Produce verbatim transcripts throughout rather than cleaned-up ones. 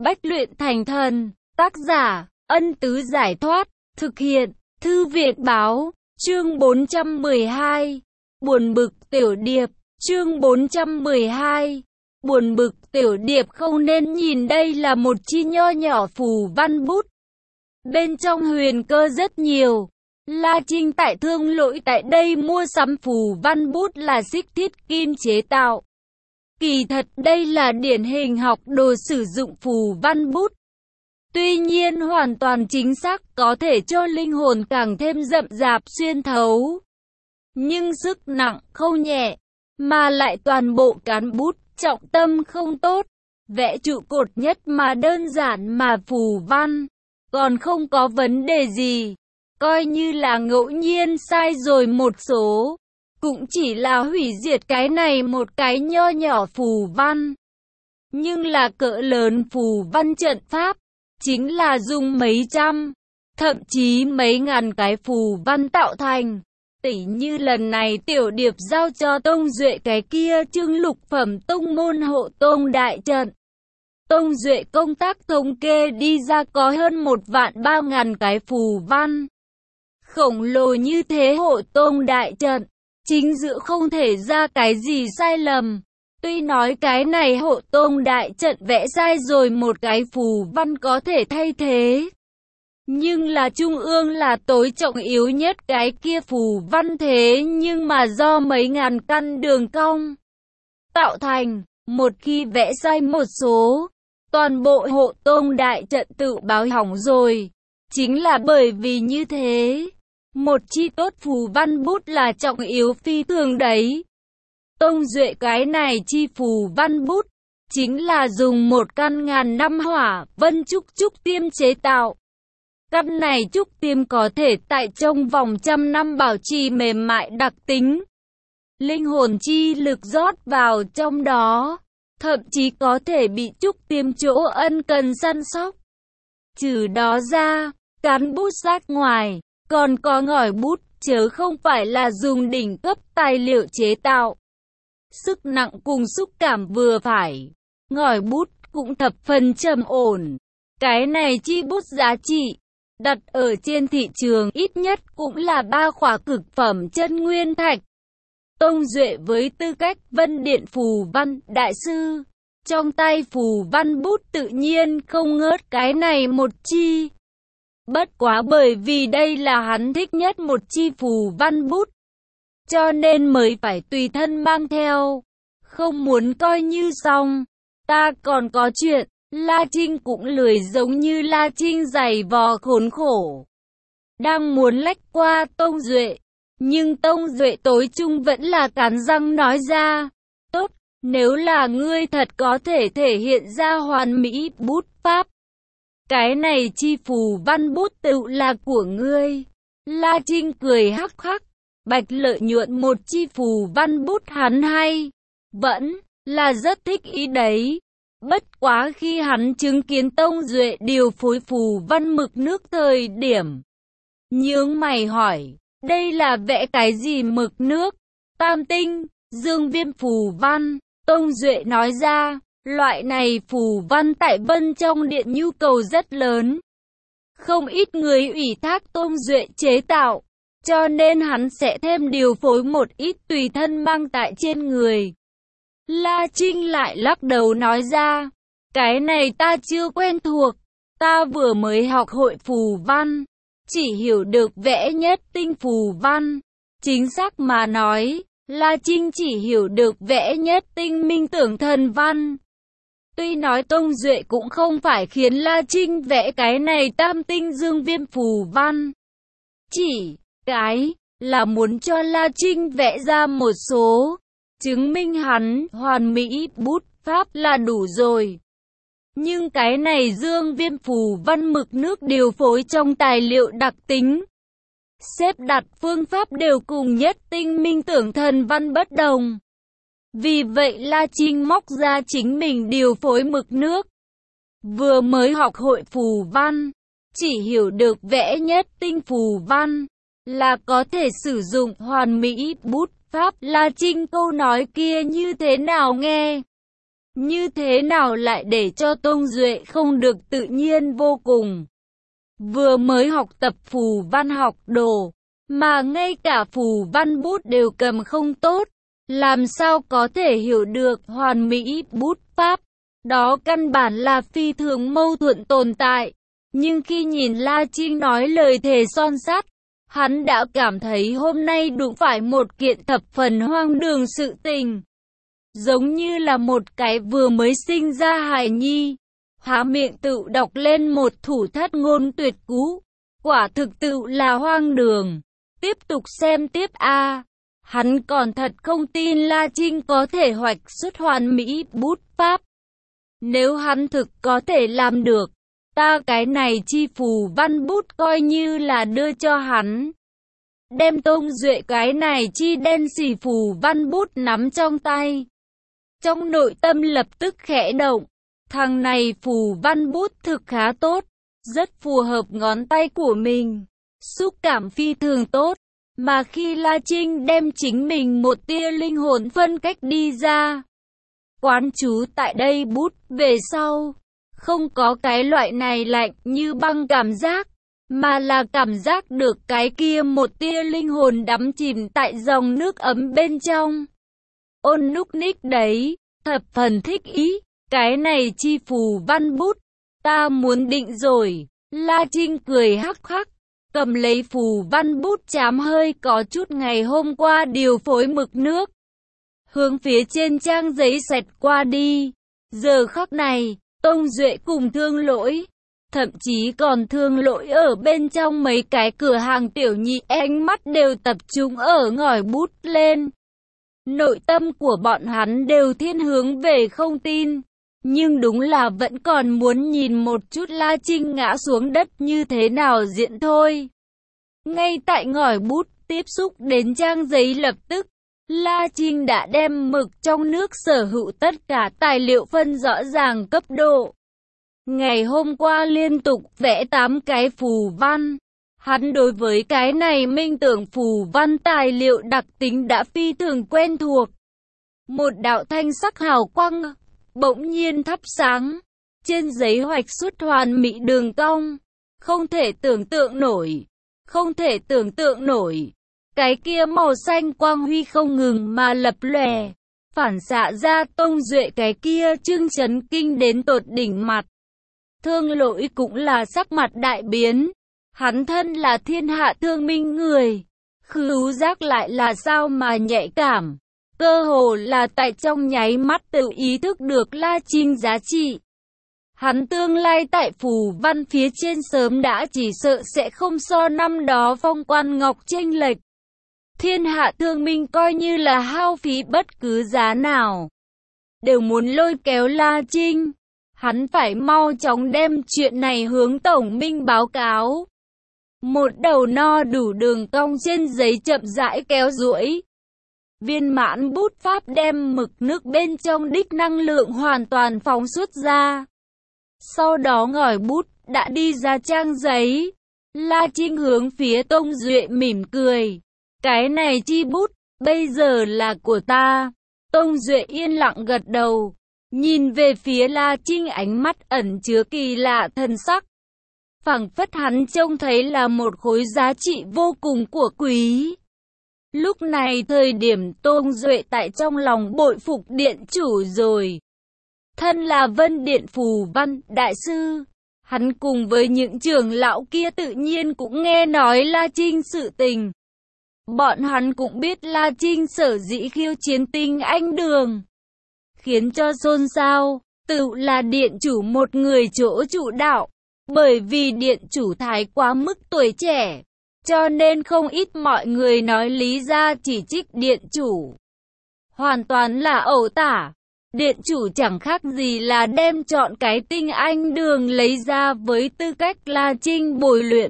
Bách luyện thành thần. Tác giả, Ân Tứ Giải Thoát. Thực hiện, Thư viện báo. Chương bốn trăm mười hai. Buồn bực tiểu điệp. Chương bốn trăm mười hai. Buồn bực tiểu điệp không nên nhìn đây là một chi nho nhỏ phù văn bút. Bên trong huyền cơ rất nhiều. La Trinh tại Thương Lỗi tại đây mua sắm phù văn bút là xích thiết kim chế tạo. Kỳ thật đây là điển hình học đồ sử dụng phù văn bút. Tuy nhiên hoàn toàn chính xác có thể cho linh hồn càng thêm rậm rạp xuyên thấu. Nhưng sức nặng không nhẹ, mà lại toàn bộ cán bút, trọng tâm không tốt. Vẽ trụ cột nhất mà đơn giản mà phù văn, còn không có vấn đề gì. Coi như là ngẫu nhiên sai rồi một số, cũng chỉ là hủy diệt cái này một cái nho nhỏ phù văn. Nhưng là cỡ lớn phù văn trận pháp, chính là dùng mấy trăm, thậm chí mấy ngàn cái phù văn tạo thành. Tỉ như lần này tiểu điệp giao cho Tông Duệ cái kia chương lục phẩm tông môn hộ tông đại trận. Tông Duệ công tác thống kê đi ra có hơn một vạn ba ngàn cái phù văn. Khổng lồ như thế hộ tông đại trận, chính giữa không thể ra cái gì sai lầm. Tuy nói cái này hộ tông đại trận vẽ sai rồi một cái phù văn có thể thay thế. Nhưng là trung ương là tối trọng yếu nhất cái kia phù văn thế nhưng mà do mấy ngàn căn đường cong tạo thành, một khi vẽ sai một số, toàn bộ hộ tông đại trận tự báo hỏng rồi. Chính là bởi vì như thế, một chi tốt phù văn bút là trọng yếu phi thường đấy. Tông Duệ cái này chi phù văn bút, chính là dùng một căn ngàn năm hỏa vân trúc trúc tiêm chế tạo. Căn này trúc tiêm có thể tại trong vòng trăm năm bảo trì mềm mại đặc tính. Linh hồn chi lực rót vào trong đó, thậm chí có thể bị trúc tiêm chỗ ân cần săn sóc. Trừ đó ra, cán bút sát ngoài, còn có ngòi bút, chớ không phải là dùng đỉnh cấp tài liệu chế tạo. Sức nặng cùng xúc cảm vừa phải, ngòi bút cũng thập phần trầm ổn. Cái này chi bút giá trị, đặt ở trên thị trường ít nhất cũng là ba khỏa cực phẩm chân nguyên thạch. Tông Duệ với tư cách Vân Điện phù văn đại sư, trong tay phù văn bút tự nhiên không ngớt cái này một chi. Bất quá bởi vì đây là hắn thích nhất một chi phù văn bút, cho nên mới phải tùy thân mang theo. Không muốn coi như xong, ta còn có chuyện. La Trinh cũng lười giống như La Trinh giày vò khốn khổ, đang muốn lách qua Tông Duệ, nhưng Tông Duệ tối trung vẫn là cắn răng nói ra, tốt, nếu là ngươi thật có thể thể hiện ra hoàn mỹ bút pháp, cái này chi phù văn bút tự là của ngươi. La Trinh cười hắc hắc, bạch lợi nhuận một chi phù văn bút hắn hay, vẫn là rất thích ý đấy. Bất quá khi hắn chứng kiến Tông Duệ điều phối phù văn mực nước thời điểm, nhướng mày hỏi, đây là vẽ cái gì mực nước? Tam tinh, dương viêm phù văn. Tông Duệ nói ra, loại này phù văn tại Vân trong điện nhu cầu rất lớn. Không ít người ủy thác Tông Duệ chế tạo, cho nên hắn sẽ thêm điều phối một ít tùy thân mang tại trên người. La Trinh lại lắc đầu nói ra, cái này ta chưa quen thuộc, ta vừa mới học hội phù văn, chỉ hiểu được vẽ nhất tinh phù văn. Chính xác mà nói, La Trinh chỉ hiểu được vẽ nhất tinh minh tưởng thần văn. Tuy nói Tông Duệ cũng không phải khiến La Trinh vẽ cái này tam tinh dương viêm phù văn, chỉ cái là muốn cho La Trinh vẽ ra một số, chứng minh hắn hoàn mỹ bút pháp là đủ rồi. Nhưng cái này dương viêm phù văn mực nước điều phối trong tài liệu đặc tính, xếp đặt phương pháp đều cùng nhất tinh minh tưởng thần văn bất đồng. Vì vậy La Trinh móc ra chính mình điều phối mực nước. Vừa mới học hội phù văn, chỉ hiểu được vẽ nhất tinh phù văn, là có thể sử dụng hoàn mỹ bút pháp. La Trinh câu nói kia như thế nào nghe? Như thế nào lại để cho Tông Duệ không được tự nhiên vô cùng. Vừa mới học tập phù văn học đồ, mà ngay cả phù văn bút đều cầm không tốt, làm sao có thể hiểu được hoàn mỹ bút pháp. Đó căn bản là phi thường mâu thuẫn tồn tại. Nhưng khi nhìn La Trinh nói lời thề son sắt, hắn đã cảm thấy hôm nay đụng phải một kiện thập phần hoang đường sự tình. Giống như là một cái vừa mới sinh ra hài nhi, há miệng tự đọc lên một thủ thất ngôn tuyệt cú. Quả thực tự là hoang đường. Tiếp tục xem tiếp a. Hắn còn thật không tin La Trinh có thể hoạch xuất hoàn mỹ bút pháp. Nếu hắn thực có thể làm được, ta cái này chi phù văn bút coi như là đưa cho hắn. Đem Tông Duệ cái này chi đen xì phù văn bút nắm trong tay. Trong nội tâm lập tức khẽ động. Thằng này phù văn bút thực khá tốt, rất phù hợp ngón tay của mình. Xúc cảm phi thường tốt. Mà khi La Trinh đem chính mình một tia linh hồn phân cách đi ra, quán chú tại đây bút về sau, không có cái loại này lạnh như băng cảm giác, mà là cảm giác được cái kia một tia linh hồn đắm chìm tại dòng nước ấm bên trong. Ôn núc ních đấy, thập phần thích ý, cái này chi phù văn bút, ta muốn định rồi. La Trinh cười hắc hắc, cầm lấy phù văn bút chám hơi có chút ngày hôm qua điều phối mực nước, hướng phía trên trang giấy xẹt qua đi. Giờ khắc này, Tông Duệ cùng Thương Lỗi, thậm chí còn Thương Lỗi ở bên trong mấy cái cửa hàng tiểu nhị, ánh mắt đều tập trung ở ngòi bút lên. Nội tâm của bọn hắn đều thiên hướng về không tin, nhưng đúng là vẫn còn muốn nhìn một chút La Trinh ngã xuống đất như thế nào diễn thôi. Ngay tại ngòi bút tiếp xúc đến trang giấy lập tức, La Trinh đã đem mực trong nước sở hữu tất cả tài liệu phân rõ ràng cấp độ. Ngày hôm qua liên tục vẽ tám cái phù văn, hắn đối với cái này minh tưởng phù văn tài liệu đặc tính đã phi thường quen thuộc. Một đạo thanh sắc hào quang bỗng nhiên thắp sáng, trên giấy hoạch xuất hoàn mỹ đường cong, không thể tưởng tượng nổi, không thể tưởng tượng nổi. Cái kia màu xanh quang huy không ngừng mà lập lòe, phản xạ ra Tông Duệ cái kia trưng chấn kinh đến tột đỉnh mặt. Thương Lỗi cũng là sắc mặt đại biến, hắn thân là thiên hạ thương minh người, khứu giác lại là sao mà nhạy cảm, cơ hồ là tại trong nháy mắt tự ý thức được La Trinh giá trị. Hắn tương lai tại phù văn phía trên sớm đã chỉ sợ sẽ không so năm đó Phong Quan Ngọc chênh lệch. Thiên hạ thương minh coi như là hao phí bất cứ giá nào, đều muốn lôi kéo La Trinh. Hắn phải mau chóng đem chuyện này hướng Tổng Minh báo cáo. Một đầu no đủ đường cong trên giấy chậm rãi kéo duỗi. Viên mãn bút pháp đem mực nước bên trong đích năng lượng hoàn toàn phóng xuất ra. Sau đó ngòi bút đã đi ra trang giấy. La Trinh hướng phía Tông Duệ mỉm cười. Cái này chi bút, bây giờ là của ta. Tông Duệ yên lặng gật đầu, nhìn về phía La Trinh ánh mắt ẩn chứa kỳ lạ thần sắc. Phảng phất hắn trông thấy là một khối giá trị vô cùng của quý. Lúc này thời điểm Tông Duệ tại trong lòng bội phục điện chủ rồi. Thân là Vân Điện phù văn đại sư, hắn cùng với những trưởng lão kia tự nhiên cũng nghe nói La Trinh sự tình. Bọn hắn cũng biết La Trinh sở dĩ khiêu chiến Tinh Anh Đường, khiến cho xôn xao, tự là điện chủ một người chỗ chủ đạo. Bởi vì điện chủ thái quá mức tuổi trẻ, cho nên không ít mọi người nói lý ra chỉ trích điện chủ. Hoàn toàn là ẩu tả. Điện chủ chẳng khác gì là đem chọn cái Tinh Anh Đường lấy ra với tư cách La Trinh bồi luyện.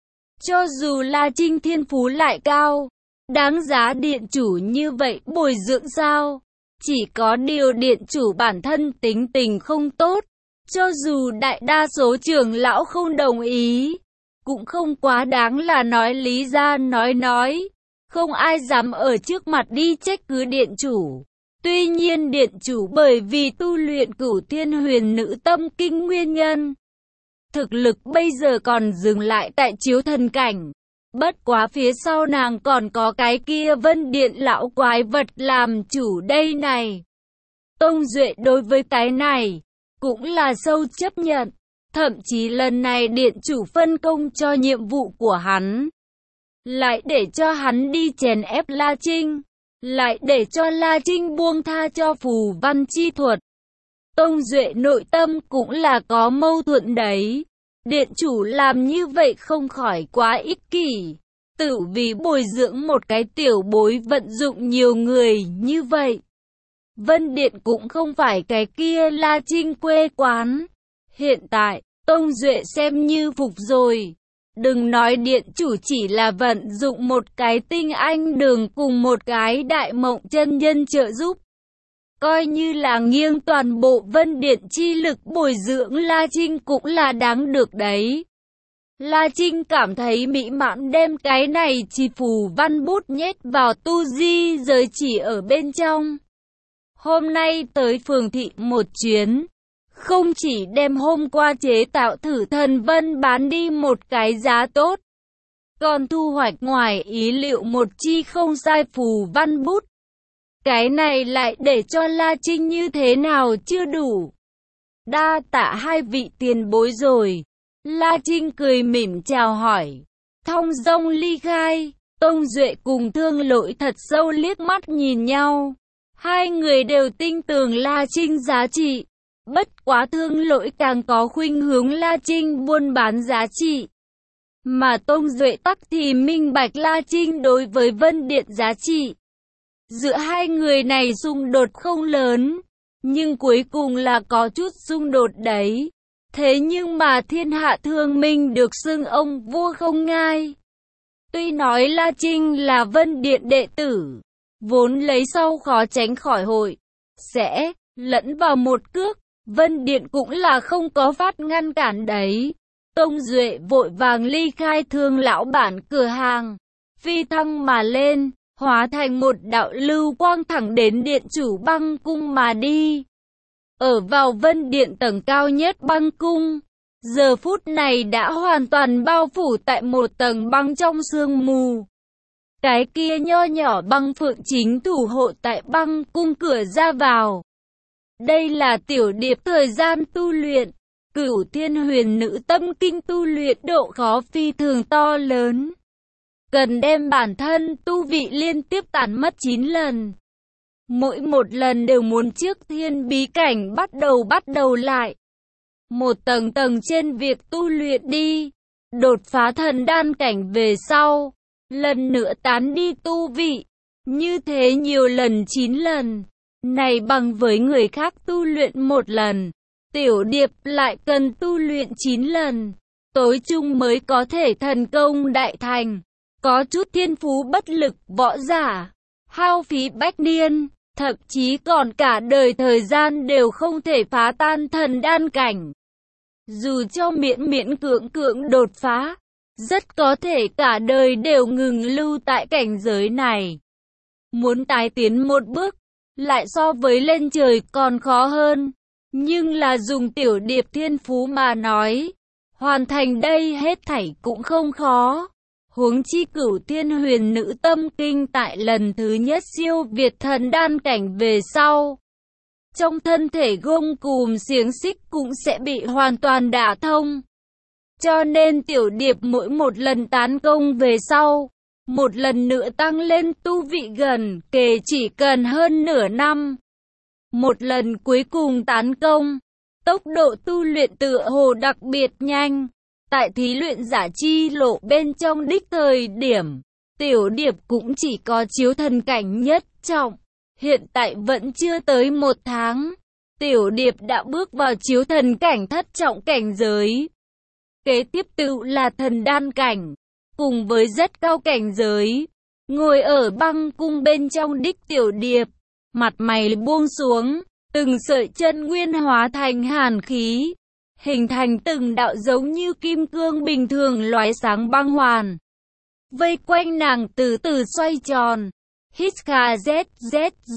Cho dù La Trinh thiên phú lại cao, đáng giá điện chủ như vậy bồi dưỡng sao? Chỉ có điều điện chủ bản thân tính tình không tốt, cho dù đại đa số trưởng lão không đồng ý, cũng không quá đáng là nói lý ra nói nói. Không ai dám ở trước mặt đi trách cứ điện chủ. Tuy nhiên điện chủ bởi vì tu luyện Cửu Thiên Huyền Nữ Tâm Kinh nguyên nhân, thực lực bây giờ còn dừng lại tại chiếu thần cảnh. Bất quá phía sau nàng còn có cái kia Vân Điện lão quái vật làm chủ đây này. Tông Duệ đối với cái này cũng là sâu chấp nhận. Thậm chí lần này điện chủ phân công cho nhiệm vụ của hắn, lại để cho hắn đi chèn ép La Trinh, lại để cho La Trinh buông tha cho phù văn chi thuật. Tông Duệ nội tâm cũng là có mâu thuẫn đấy. Điện chủ làm như vậy không khỏi quá ích kỷ. Tự vì bồi dưỡng một cái tiểu bối vận dụng nhiều người như vậy. Vân Điện cũng không phải cái kia La Trinh quê quán. Hiện tại, Tông Duệ xem như phục rồi. Đừng nói điện chủ chỉ là vận dụng một cái tinh anh đường cùng một cái đại mộng chân nhân trợ giúp. Coi như là nghiêng toàn bộ Vân Điện chi lực bồi dưỡng La Trinh cũng là đáng được đấy. La Trinh cảm thấy mỹ mãn đem cái này chỉ phù văn bút nhét vào tu di giới chỉ ở bên trong. Hôm nay tới phường thị một chuyến, không chỉ đem hôm qua chế tạo thử thần vân bán đi một cái giá tốt, còn thu hoạch ngoài ý liệu một chi không sai phù văn bút. Cái này lại để cho La Trinh như thế nào chưa đủ. Đa tạ hai vị tiền bối rồi. La Trinh cười mỉm chào hỏi, thong dong ly khai. Tông Duệ cùng Thương Lỗi thật sâu liếc mắt nhìn nhau. Hai người đều tin tưởng La Trinh giá trị. Bất quá Thương Lỗi càng có khuynh hướng La Trinh buôn bán giá trị. Mà Tông Duệ tắc thì minh bạch La Trinh đối với Vân Điện giá trị. Giữa hai người này xung đột không lớn, nhưng cuối cùng là có chút xung đột đấy. Thế nhưng mà thiên hạ thương minh được xưng ông vua không ngai. Tuy nói La Trinh là Vân Điện đệ tử, vốn lấy sau khó tránh khỏi hội, sẽ lẫn vào một cước, Vân Điện cũng là không có phát ngăn cản đấy. Tông Duệ vội vàng ly khai Thương lão bản cửa hàng, phi thăng mà lên, hóa thành một đạo lưu quang thẳng đến điện chủ băng cung mà đi. Ở vào Vân Điện tầng cao nhất băng cung, giờ phút này đã hoàn toàn bao phủ tại một tầng băng trong sương mù. Cái kia nho nhỏ băng phượng chính thủ hộ tại băng cung cửa ra vào. Đây là tiểu điệp thời gian tu luyện, Cửu Thiên Huyền Nữ Tâm Kinh tu luyện độ khó phi thường to lớn. Cần đem bản thân tu vị liên tiếp tản mất chín lần. Mỗi một lần đều muốn trước thiên bí cảnh bắt đầu bắt đầu lại. Một tầng tầng trên việc tu luyện đi. Đột phá thần đan cảnh về sau. Lần nữa tán đi tu vị. Như thế nhiều lần chín lần. Này bằng với người khác tu luyện một lần. Tiểu điệp lại cần tu luyện chín lần. Tối chung mới có thể thần công đại thành. Có chút thiên phú bất lực võ giả. Hao phí bách niên. Thậm chí còn cả đời thời gian đều không thể phá tan thần đan cảnh. Dù cho miễn miễn cưỡng cưỡng đột phá, rất có thể cả đời đều ngừng lưu tại cảnh giới này. Muốn tái tiến một bước, lại so với lên trời còn khó hơn. Nhưng là dùng tiểu điệp thiên phú mà nói, hoàn thành đây hết thảy cũng không khó. Huống chi Cửu Thiên Huyền Nữ Tâm Kinh tại lần thứ nhất siêu việt thần đan cảnh về sau. Trong thân thể gông cùm xiềng xích cũng sẽ bị hoàn toàn đả thông. Cho nên tiểu điệp mỗi một lần tán công về sau, một lần nữa tăng lên tu vị gần kề chỉ cần hơn nửa năm. Một lần cuối cùng tán công, tốc độ tu luyện tựa hồ đặc biệt nhanh. Tại thí luyện giả chi lộ bên trong đích thời điểm, tiểu điệp cũng chỉ có chiếu thần cảnh nhất trọng. Hiện tại vẫn chưa tới một tháng, tiểu điệp đã bước vào chiếu thần cảnh thất trọng cảnh giới. Kế tiếp tự là thần đan cảnh, cùng với rất cao cảnh giới. Ngồi ở băng cung bên trong đích tiểu điệp, mặt mày buông xuống, từng sợi chân nguyên hóa thành hàn khí. Hình thành từng đạo giống như kim cương bình thường lóe sáng băng hoàn. Vây quanh nàng từ từ xoay tròn. Hít kha z z z.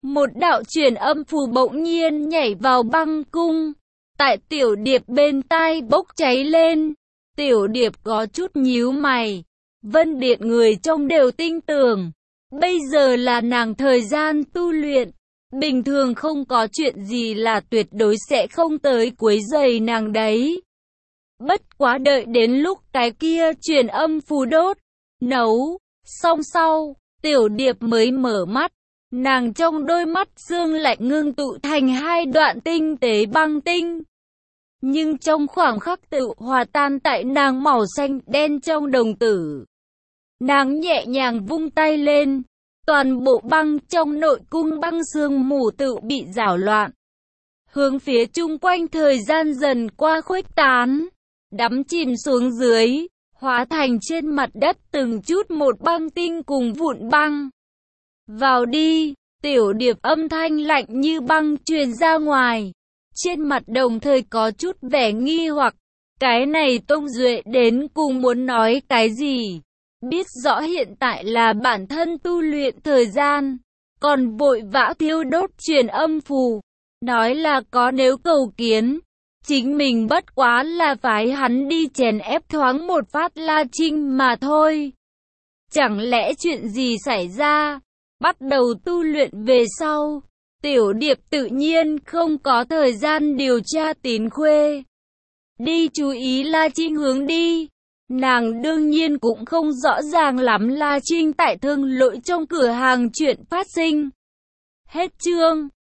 Một đạo truyền âm phù bỗng nhiên nhảy vào băng cung. Tại Tiểu Điệp bên tai bốc cháy lên. Tiểu Điệp có chút nhíu mày. Vân Điện người trông đều tin tưởng. Bây giờ là nàng thời gian tu luyện. Bình thường không có chuyện gì là tuyệt đối sẽ không tới quấy rầy nàng đấy. Bất quá đợi đến lúc cái kia truyền âm phù đốt, nấu, xong sau, Tiểu Điệp mới mở mắt. Nàng trong đôi mắt sương lạnh ngưng tụ thành hai đoạn tinh tế băng tinh. Nhưng trong khoảng khắc tự hòa tan tại nàng màu xanh đen trong đồng tử. Nàng nhẹ nhàng vung tay lên. Toàn bộ băng trong nội cung băng sương mù tự bị rảo loạn. Hướng phía chung quanh thời gian dần qua khuếch tán. Đắm chìm xuống dưới. Hóa thành trên mặt đất từng chút một băng tinh cùng vụn băng. Vào đi, Tiểu Điệp âm thanh lạnh như băng truyền ra ngoài. Trên mặt đồng thời có chút vẻ nghi hoặc. Cái này Tông Duệ đến cùng muốn nói cái gì? Biết rõ hiện tại là bản thân tu luyện thời gian. Còn vội vã thiêu đốt truyền âm phù. Nói là có nếu cầu kiến. Chính mình bất quá là phái hắn đi chèn ép thoáng một phát La Trinh mà thôi. Chẳng lẽ chuyện gì xảy ra? Bắt đầu tu luyện về sau, Tiểu Điệp tự nhiên không có thời gian điều tra Tín Khuê. Đi chú ý La Trinh hướng đi. Nàng đương nhiên cũng không rõ ràng lắm La Trinh tại Thương Lỗi trong cửa hàng chuyện phát sinh. Hết chương.